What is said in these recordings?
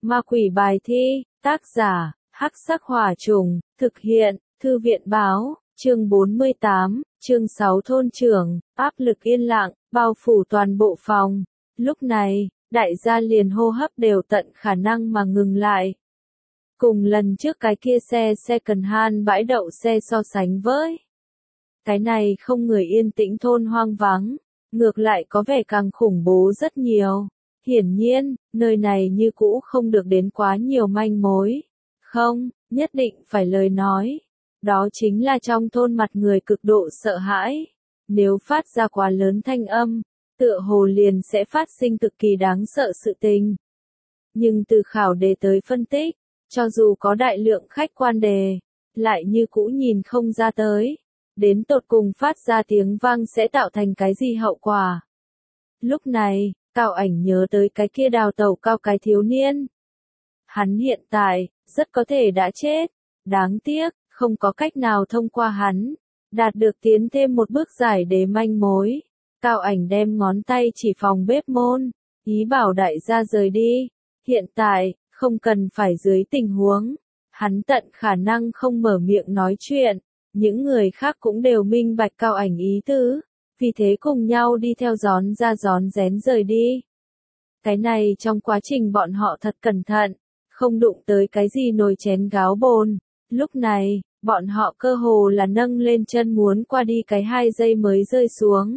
Ma quỷ bài thi, tác giả, Hắc Sắc Hỏa Trùng, thực hiện, Thư viện báo, chương 48, chương 6 thôn trưởng, áp lực yên lặng, bao phủ toàn bộ phòng. Lúc này, đại gia liền hô hấp đều tận khả năng mà ngừng lại. Cùng lần trước cái kia xe second hand bãi đậu xe so sánh với. Cái này không người yên tĩnh thôn hoang vắng, ngược lại có vẻ càng khủng bố rất nhiều. Hiển nhiên, nơi này như cũ không được đến quá nhiều manh mối. Không, nhất định phải lời nói. Đó chính là trong thôn mặt người cực độ sợ hãi. Nếu phát ra quá lớn thanh âm, tựa hồ liền sẽ phát sinh cực kỳ đáng sợ sự tình. Nhưng từ khảo đề tới phân tích, cho dù có đại lượng khách quan đề, lại như cũ nhìn không ra tới. Đến tột cùng phát ra tiếng vang sẽ tạo thành cái gì hậu quả. Lúc này, Cao Ảnh nhớ tới cái kia đào tẩu cao cái thiếu niên. Hắn hiện tại, rất có thể đã chết. Đáng tiếc, không có cách nào thông qua hắn, đạt được tiến thêm một bước giải đề manh mối. Cao Ảnh đem ngón tay chỉ phòng bếp môn, ý bảo đại gia rời đi. Hiện tại, không cần phải dưới tình huống. Hắn tận khả năng không mở miệng nói chuyện. Những người khác cũng đều minh bạch Cao Ảnh ý tứ, vì thế cùng nhau đi theo gión ra gión rén rời đi. Cái này trong quá trình bọn họ thật cẩn thận, không đụng tới cái gì nồi chén gáo bồn. Lúc này, bọn họ cơ hồ là nâng lên chân muốn qua đi cái 2 giây mới rơi xuống.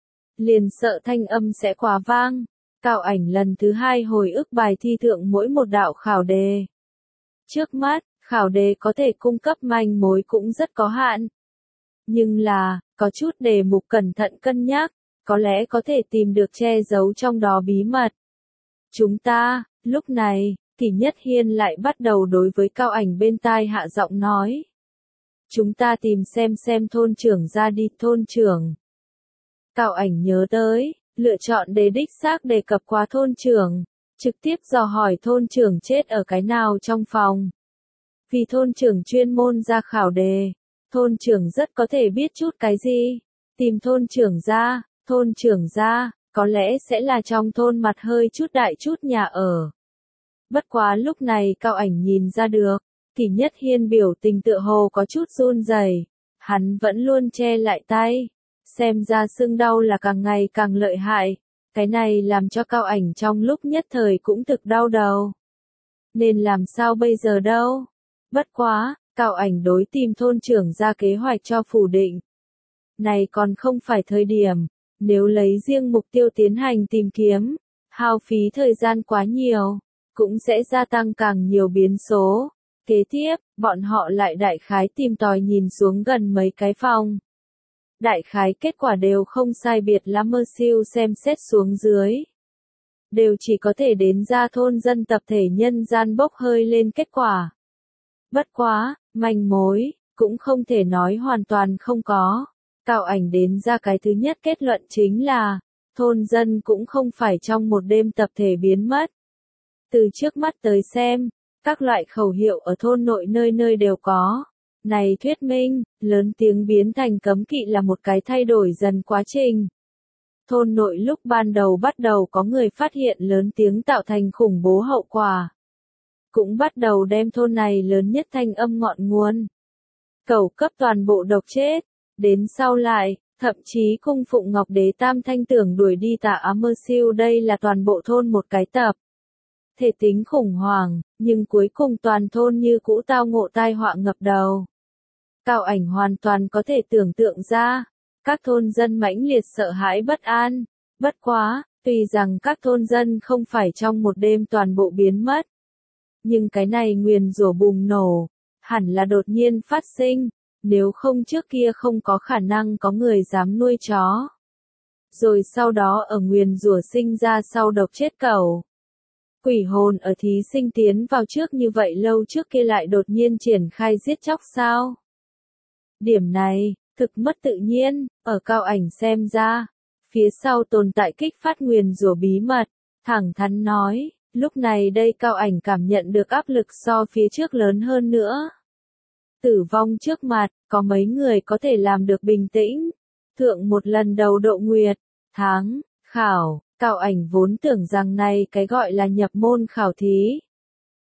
Liền sợ thanh âm sẽ quá vang. Cao Ảnh lần thứ 2 hồi ức bài thi thượng mỗi một đạo khảo đề. Trước mắt, khảo đề có thể cung cấp manh mối cũng rất có hạn. Nhưng là, có chút đề mục cẩn thận cân nhắc, có lẽ có thể tìm được che giấu trong đó bí mật. Chúng ta, lúc này, Kỷ Nhất Hiên lại bắt đầu đối với Cao Ảnh bên tai hạ giọng nói. Chúng ta tìm xem thôn trưởng ra đi thôn trưởng. Cao Ảnh nhớ tới, lựa chọn đề đích xác đề cập qua thôn trưởng, trực tiếp dò hỏi thôn trưởng chết ở cái nào trong phòng. Vì thôn trưởng chuyên môn ra khảo đề, thôn trưởng rất có thể biết chút cái gì. Tìm thôn trưởng ra, có lẽ sẽ là trong thôn mặt hơi chút đại chút nhà ở. Bất quá lúc này Cao Ảnh nhìn ra được, Kỷ Nhất Hiên biểu tình tựa hồ có chút run rẩy, hắn vẫn luôn che lại tay, xem ra sưng đau là càng ngày càng lợi hại, cái này làm cho Cao Ảnh trong lúc nhất thời cũng thực đau đầu. Nên làm sao bây giờ đâu? Bất quá, Cao Ảnh đối tìm thôn trưởng ra kế hoạch cho phủ định. Này còn không phải thời điểm, nếu lấy riêng mục tiêu tiến hành tìm kiếm, hao phí thời gian quá nhiều, cũng sẽ gia tăng càng nhiều biến số. Kế tiếp, bọn họ lại đại khái tìm tòi nhìn xuống gần mấy cái phòng. Đại khái kết quả đều không sai biệt lắm mơ siêu xem xét xuống dưới. Đều chỉ có thể đến ra thôn dân tập thể nhân gian bốc hơi lên kết quả. Bất quá, manh mối, cũng không thể nói hoàn toàn không có. Cao Ảnh đến ra cái thứ nhất kết luận chính là, thôn dân cũng không phải trong một đêm tập thể biến mất. Từ trước mắt tới xem, các loại khẩu hiệu ở thôn nội nơi nơi đều có. Này thuyết minh, lớn tiếng biến thành cấm kỵ là một cái thay đổi dần quá trình. Thôn nội lúc ban đầu bắt đầu có người phát hiện lớn tiếng tạo thành khủng bố hậu quả. Cũng bắt đầu đem thôn này lớn nhất thanh âm ngọn nguồn. Cẩu cấp toàn bộ độc chết. Đến sau lại, thậm chí cung phụng Ngọc Đế Tam Thanh tưởng đuổi đi Tà Á Mơ Siêu đây là toàn bộ thôn một cái tập. Thể tính khủng hoảng, nhưng cuối cùng toàn thôn như cũ tao ngộ tai họa ngập đầu. Cao Ảnh hoàn toàn có thể tưởng tượng ra, các thôn dân mãnh liệt sợ hãi bất an. Bất quá, tuy rằng các thôn dân không phải trong một đêm toàn bộ biến mất. Nhưng cái này nguyền rủa bùng nổ, hẳn là đột nhiên phát sinh, nếu không trước kia không có khả năng có người dám nuôi chó. Rồi sau đó ở nguyền rủa sinh ra sau độc chết cẩu. Quỷ hồn ở thí sinh tiến vào trước như vậy lâu trước kia lại đột nhiên triển khai giết chóc sao? Điểm này, thực mất tự nhiên, ở Cao Ảnh xem ra, phía sau tồn tại kích phát nguyền rủa bí mật, thẳng thắn nói. Lúc này đây Cao Ảnh cảm nhận được áp lực so phía trước lớn hơn nữa. Tử vong trước mặt, có mấy người có thể làm được bình tĩnh. Thượng một lần đầu độ nguyệt, tháng, khảo, Cao Ảnh vốn tưởng rằng này cái gọi là nhập môn khảo thí,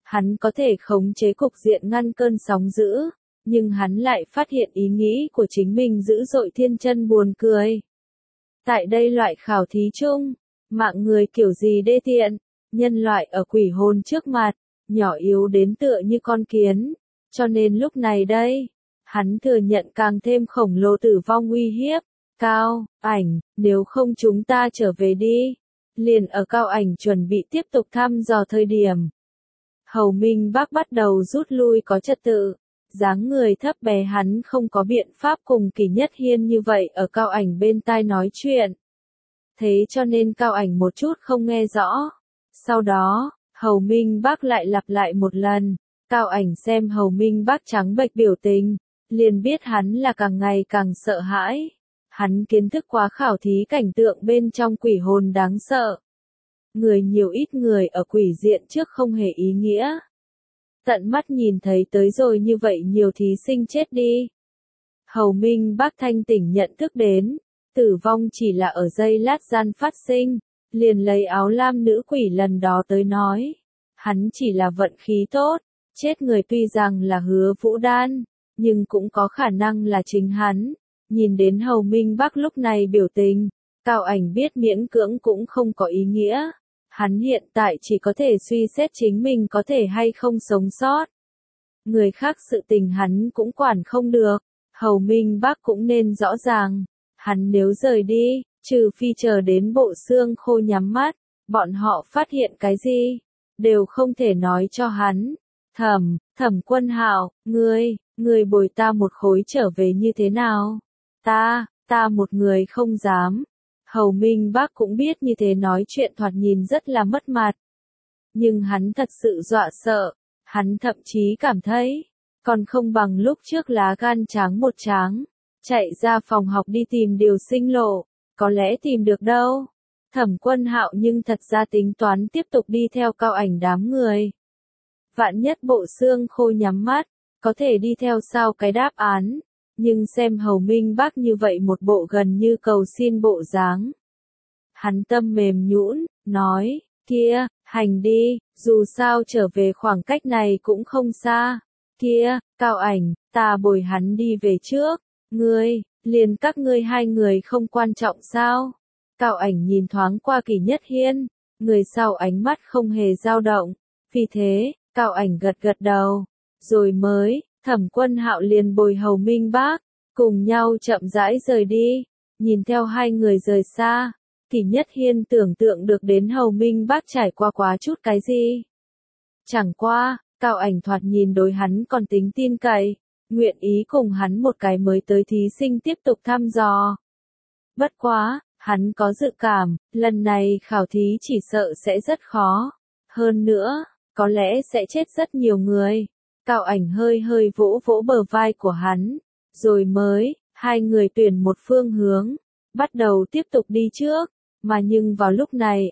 Hắn có thể khống chế cục diện ngăn cơn sóng dữ, nhưng hắn lại phát hiện ý nghĩ của chính mình dữ dội thiên chân buồn cười. Tại đây loại khảo thí chung, mạng người kiểu gì đê tiện, nhân loại ở quỷ hồn trước mặt, nhỏ yếu đến tựa như con kiến, cho nên lúc này đây, hắn thừa nhận càng thêm khổng lồ tử vong uy hiếp. Cao Ảnh, nếu không chúng ta trở về đi. Liền ở Cao Ảnh chuẩn bị tiếp tục thăm dò thời điểm. Hầu Minh Bác bắt đầu rút lui có trật tự, dáng người thấp bé hắn không có biện pháp cùng Kỷ Nhất Hiên như vậy ở Cao Ảnh bên tai nói chuyện. Thế cho nên Cao Ảnh một chút không nghe rõ. Sau đó, Hầu Minh Bác lại lặp lại một lần, Cao Ảnh xem Hầu Minh Bác trắng bệch biểu tình, liền biết hắn là càng ngày càng sợ hãi. Hắn kiến thức quá khảo thí cảnh tượng bên trong quỷ hồn đáng sợ. Người nhiều ít người ở quỷ diện trước không hề ý nghĩa. Tận mắt nhìn thấy tới rồi như vậy nhiều thí sinh chết đi. Hầu Minh Bác thanh tỉnh nhận thức đến, tử vong chỉ là ở giây lát gian phát sinh, liền lấy áo lam nữ quỷ lần đó tới nói. Hắn chỉ là vận khí tốt, chết người tuy rằng là Hứa Vũ Đan, nhưng cũng có khả năng là chính hắn. Nhìn đến Hầu Minh Bác lúc này biểu tình, Cao Ảnh biết miễn cưỡng cũng không có ý nghĩa. Hắn hiện tại chỉ có thể suy xét chính mình có thể hay không sống sót. Người khác sự tình hắn cũng quản không được, Hầu Minh Bác cũng nên rõ ràng. Hắn nếu rời đi, trừ phi chờ đến bộ xương khô nhắm mắt, bọn họ phát hiện cái gì, đều không thể nói cho hắn. Thẩm Quân Hạo, ngươi bồi ta một khối trở về như thế nào? Ta một người không dám. Hầu Minh Bác cũng biết như thế nói chuyện thoạt nhìn rất là mất mặt. Nhưng hắn thật sự dọa sợ, hắn thậm chí cảm thấy, còn không bằng lúc trước lá gan tráng một tráng, chạy ra phòng học đi tìm điều sinh lộ, có lẽ tìm được đâu. Thẩm Quân Hạo nhưng thật ra tính toán tiếp tục đi theo Cao Ảnh đám người. Vạn nhất bộ xương khô nhắm mắt, có thể đi theo sao cái đáp án. Nhưng xem Hầu Minh Bác như vậy một bộ gần như cầu xin bộ dáng. Hắn tâm mềm nhũn, nói, kia, hành đi, dù sao trở về khoảng cách này cũng không xa. Kia, Cao Ảnh, ta bồi hắn đi về trước, liền các ngươi hai người không quan trọng sao? Cao Ảnh nhìn thoáng qua Kỷ Nhất Hiên, người sau ánh mắt không hề dao động, vì thế, Cao Ảnh gật đầu, rồi mới. Thẩm Quân Hạo liền bồi Hầu Minh Bác, cùng nhau chậm rãi rời đi, nhìn theo hai người rời xa, Kỷ Nhất Hiên tưởng tượng được đến Hầu Minh Bác trải qua quá chút cái gì. Chẳng qua, Cao Ảnh thoạt nhìn đối hắn còn tính tin cậy, nguyện ý cùng hắn một cái mới tới thí sinh tiếp tục thăm dò. Bất quá, hắn có dự cảm, lần này khảo thí chỉ sợ sẽ rất khó, hơn nữa, có lẽ sẽ chết rất nhiều người. Cao Ảnh hơi vỗ bờ vai của hắn, rồi mới, hai người tuyển một phương hướng, bắt đầu tiếp tục đi trước, mà nhưng vào lúc này,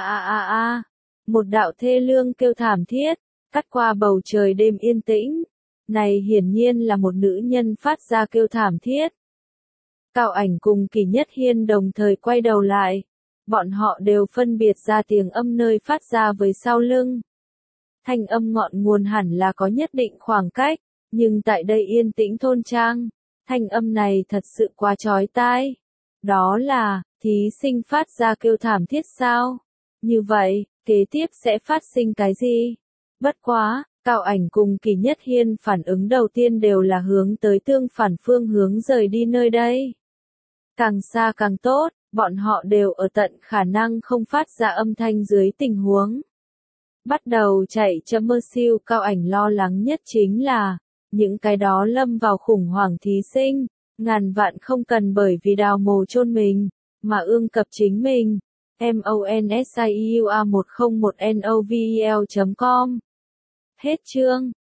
một đạo thê lương kêu thảm thiết, cắt qua bầu trời đêm yên tĩnh, này hiển nhiên là một nữ nhân phát ra kêu thảm thiết. Cao Ảnh cùng Kỷ Nhất Hiên đồng thời quay đầu lại, bọn họ đều phân biệt ra tiếng âm nơi phát ra với sau lưng. Thanh âm ngọn nguồn hẳn là có nhất định khoảng cách, nhưng tại đây yên tĩnh thôn trang, thanh âm này thật sự quá chói tai. Đó là, thí sinh phát ra kêu thảm thiết sao? Như vậy, kế tiếp sẽ phát sinh cái gì? Bất quá, Cao Ảnh cùng Kỷ Nhất Hiên phản ứng đầu tiên đều là hướng tới tương phản phương hướng rời đi nơi đây. Càng xa càng tốt, bọn họ đều ở tận khả năng không phát ra âm thanh dưới tình huống. Bắt đầu chạy chậm mơ siêu. Cao Ảnh lo lắng nhất chính là, những cái đó lâm vào khủng hoảng thí sinh, ngàn vạn không cần bởi vì đào mồ chôn mình, mà ương cập chính mình. MONSIUA1001NOVEL.com Hết chương.